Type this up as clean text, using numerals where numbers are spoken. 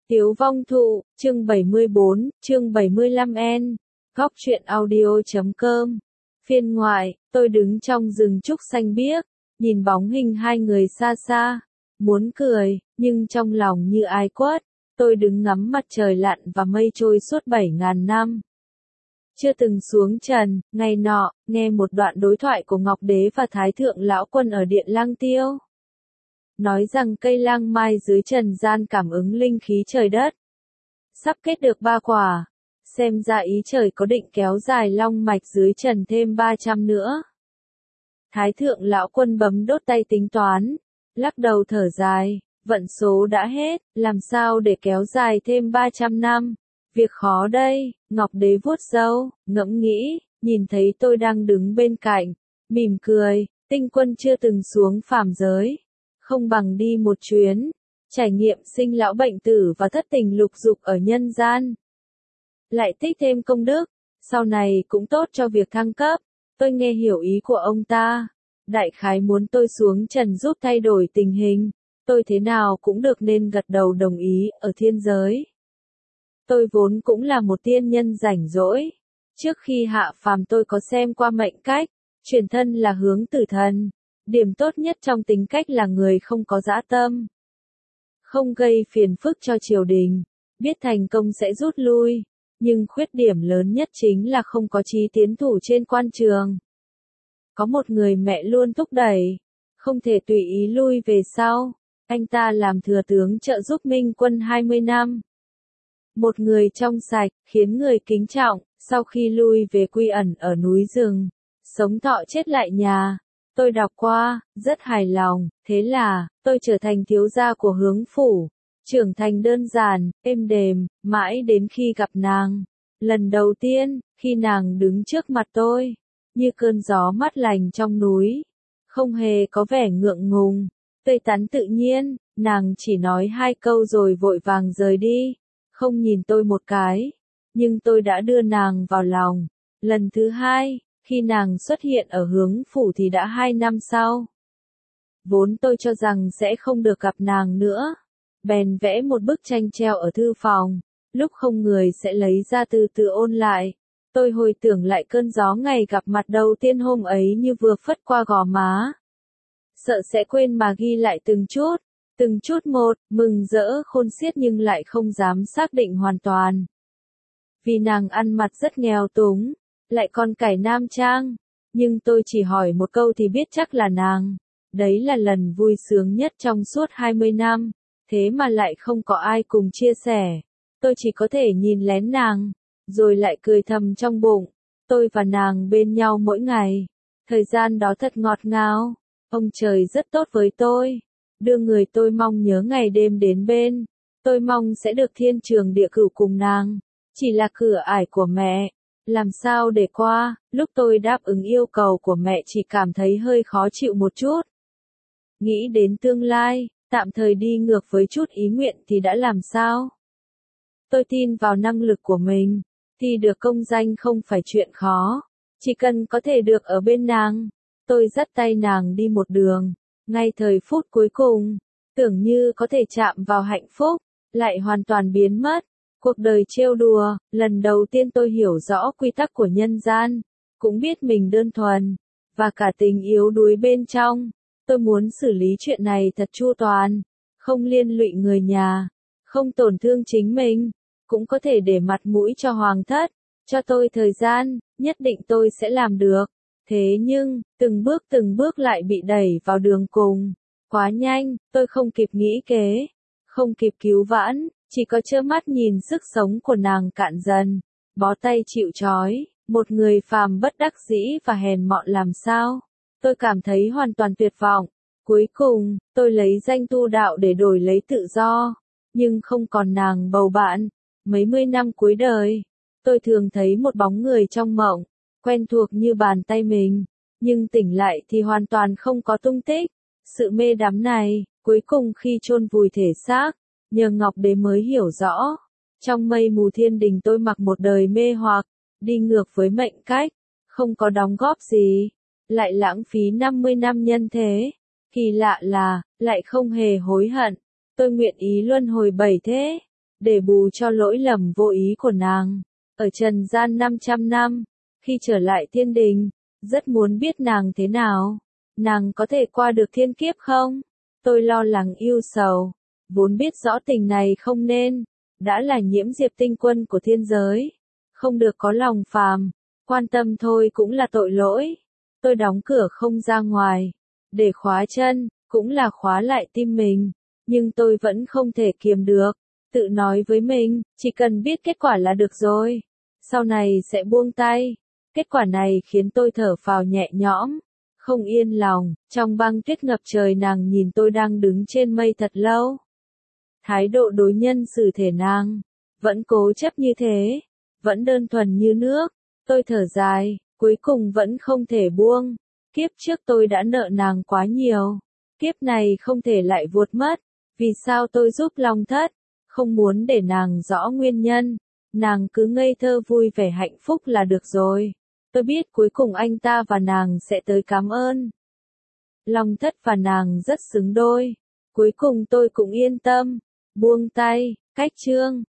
Tiếu vong thụ, chương 74, chương 75N, góc truyện audio.com. Phiên ngoại, tôi đứng trong rừng trúc xanh biếc, nhìn bóng hình hai người xa xa, muốn cười, nhưng trong lòng như ai quất. Tôi đứng ngắm mặt trời lặn và mây trôi suốt 7.000 năm. Chưa từng xuống trần, ngày nọ, nghe một đoạn đối thoại của Ngọc Đế và Thái Thượng Lão Quân ở Điện Lang Tiêu. Nói rằng cây lang mai dưới trần gian cảm ứng linh khí trời đất. Sắp kết được 3 quả. Xem ra ý trời có định kéo dài long mạch dưới trần thêm 300 nữa. Thái Thượng Lão Quân bấm đốt tay tính toán. Lắc đầu thở dài. Vận số đã hết, làm sao để kéo dài thêm 300 năm? Việc khó đây. Ngọc Đế vuốt râu, ngẫm nghĩ, nhìn thấy tôi đang đứng bên cạnh, mỉm cười. Tinh Quân chưa từng xuống phàm giới, không bằng đi một chuyến, trải nghiệm sinh lão bệnh tử và thất tình lục dục ở nhân gian. Lại tích thêm công đức, sau này cũng tốt cho việc thăng cấp. Tôi nghe hiểu ý của ông ta, đại khái muốn tôi xuống trần giúp thay đổi tình hình. Tôi thế nào cũng được nên gật đầu đồng ý. Ở thiên giới, tôi vốn cũng là một tiên nhân rảnh rỗi. Trước khi hạ phàm tôi có xem qua mệnh cách, chuyển thân là hướng tử thần. Điểm tốt nhất trong tính cách là người không có dã tâm, không gây phiền phức cho triều đình, biết thành công sẽ rút lui, nhưng khuyết điểm lớn nhất chính là không có chí tiến thủ trên quan trường. Có một người mẹ luôn thúc đẩy, không thể tùy ý lui về sau. Anh ta làm thừa tướng trợ giúp Minh Quân 20 năm. Một người trong sạch, khiến người kính trọng, sau khi lui về quy ẩn ở núi rừng, sống thọ chết lại nhà. Tôi đọc qua, rất hài lòng, thế là, tôi trở thành thiếu gia của Hướng Phủ, trưởng thành đơn giản, êm đềm, mãi đến khi gặp nàng. Lần đầu tiên, khi nàng đứng trước mặt tôi, như cơn gió mát lành trong núi, không hề có vẻ ngượng ngùng, tươi tắn tự nhiên, nàng chỉ nói 2 câu rồi vội vàng rời đi, không nhìn tôi một cái, nhưng tôi đã đưa nàng vào lòng. Lần thứ 2, khi nàng xuất hiện ở Hướng Phủ thì đã 2 năm sau. Vốn tôi cho rằng sẽ không được gặp nàng nữa, bèn vẽ một bức tranh treo ở thư phòng, lúc không người sẽ lấy ra từ từ ôn lại. Tôi hồi tưởng lại cơn gió ngày gặp mặt đầu tiên hôm ấy như vừa phất qua gò má. Sợ sẽ quên mà ghi lại từng chút một, mừng rỡ khôn xiết nhưng lại không dám xác định hoàn toàn. Vì nàng ăn mặc rất nghèo túng, lại còn cải nam trang, nhưng tôi chỉ hỏi một câu thì biết chắc là nàng. Đấy là lần vui sướng nhất trong suốt 20 năm, thế mà lại không có ai cùng chia sẻ. Tôi chỉ có thể nhìn lén nàng, rồi lại cười thầm trong bụng. Tôi và nàng bên nhau mỗi ngày, thời gian đó thật ngọt ngào. Ông trời rất tốt với tôi, đưa người tôi mong nhớ ngày đêm đến bên. Tôi mong sẽ được thiên trường địa cửu cùng nàng, chỉ là cửa ải của mẹ. Làm sao để qua, lúc tôi đáp ứng yêu cầu của mẹ chỉ cảm thấy hơi khó chịu một chút. Nghĩ đến tương lai, tạm thời đi ngược với chút ý nguyện thì đã làm sao? Tôi tin vào năng lực của mình, thì được công danh không phải chuyện khó, chỉ cần có thể được ở bên nàng. Tôi dắt tay nàng đi một đường, ngay thời phút cuối cùng, tưởng như có thể chạm vào hạnh phúc, lại hoàn toàn biến mất. Cuộc đời trêu đùa, lần đầu tiên tôi hiểu rõ quy tắc của nhân gian, cũng biết mình đơn thuần, và cả tình yếu đuối bên trong. Tôi muốn xử lý chuyện này thật chu toàn, không liên lụy người nhà, không tổn thương chính mình, cũng có thể để mặt mũi cho hoàng thất. Cho tôi thời gian, nhất định tôi sẽ làm được. Thế nhưng, từng bước lại bị đẩy vào đường cùng. Quá nhanh, tôi không kịp nghĩ kế, không kịp cứu vãn. Chỉ có trơ mắt nhìn sức sống của nàng cạn dần, bó tay chịu trói, một người phàm bất đắc dĩ và hèn mọn làm sao. Tôi cảm thấy hoàn toàn tuyệt vọng. Cuối cùng, tôi lấy danh tu đạo để đổi lấy tự do, nhưng không còn nàng bầu bạn. Mấy mươi năm cuối đời, tôi thường thấy một bóng người trong mộng, quen thuộc như bàn tay mình, nhưng tỉnh lại thì hoàn toàn không có tung tích. Sự mê đắm này, cuối cùng khi chôn vùi thể xác, nhờ Ngọc Đế mới hiểu rõ. Trong mây mù thiên đình tôi mặc một đời mê hoặc, đi ngược với mệnh cách, không có đóng góp gì, lại lãng phí 50 năm nhân thế. Kỳ lạ là, lại không hề hối hận. Tôi nguyện ý luân hồi 7 thế, để bù cho lỗi lầm vô ý của nàng. Ở trần gian 500 năm, khi trở lại thiên đình, rất muốn biết nàng thế nào. Nàng có thể qua được thiên kiếp không? Tôi lo lắng ưu sầu, vốn biết rõ tình này không nên, đã là nhiễm diệp tinh quân của thiên giới, không được có lòng phàm, quan tâm thôi cũng là tội lỗi. Tôi đóng cửa không ra ngoài, để khóa chân, cũng là khóa lại tim mình, nhưng tôi vẫn không thể kiềm được, tự nói với mình, chỉ cần biết kết quả là được rồi, sau này sẽ buông tay. Kết quả này khiến tôi thở phào nhẹ nhõm, không yên lòng. Trong băng tuyết ngập trời nàng nhìn tôi đang đứng trên mây thật lâu. Thái độ đối nhân xử thể nàng vẫn cố chấp như thế, vẫn đơn thuần như nước. Tôi thở dài, cuối cùng vẫn không thể buông. Kiếp trước tôi đã nợ nàng quá nhiều, kiếp này không thể lại vuột mất. Vì sao tôi giúp Long Thất, không muốn để nàng rõ nguyên nhân, nàng cứ ngây thơ vui vẻ hạnh phúc là được rồi. Tôi biết cuối cùng anh ta và nàng sẽ tới cảm ơn. Long Thất và nàng rất xứng đôi. Cuối cùng tôi cũng yên tâm, buông tay. Cách chương